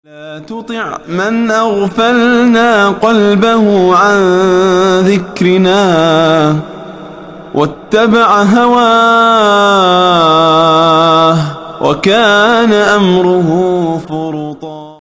لا تطع من أغفلنا قلبه عن ذكرنا واتبع هواه وكان أمره فرطا.